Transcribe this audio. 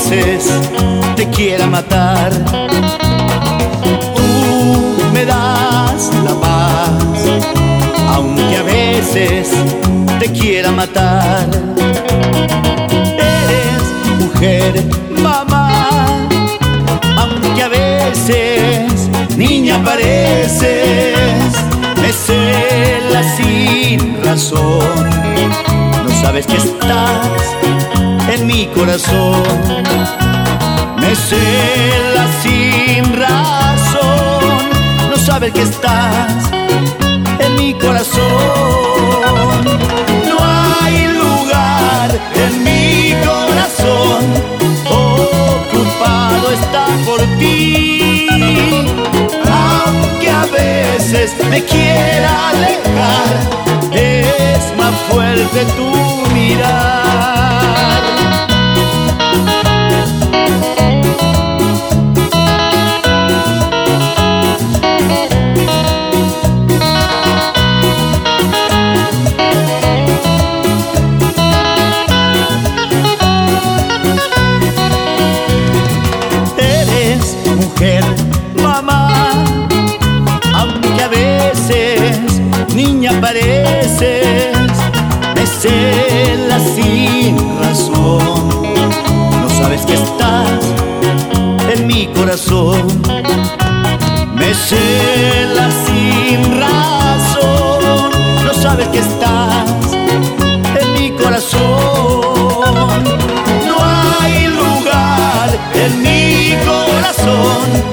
veces te quiera matar. Me das la paz, aunque a veces te quiera matar. Eres mujer, mamá, aunque a veces niña pareces. Me celas sin razón, no sabes que estás en mi corazón. Me celas sin razón, no sabes que estás en mi corazón. No hay lugar en mi corazón, ocupado está por ti. Aunque a veces me quiera alejar, es más fuerte tu mirar. Eres mujer, mamá, aunque a veces niña pareces. Me celas sin razón, no sabes que estás en mi corazón. Me celas sin razón, no sabes que estás en mi corazón. No hay lugar en mi corazón,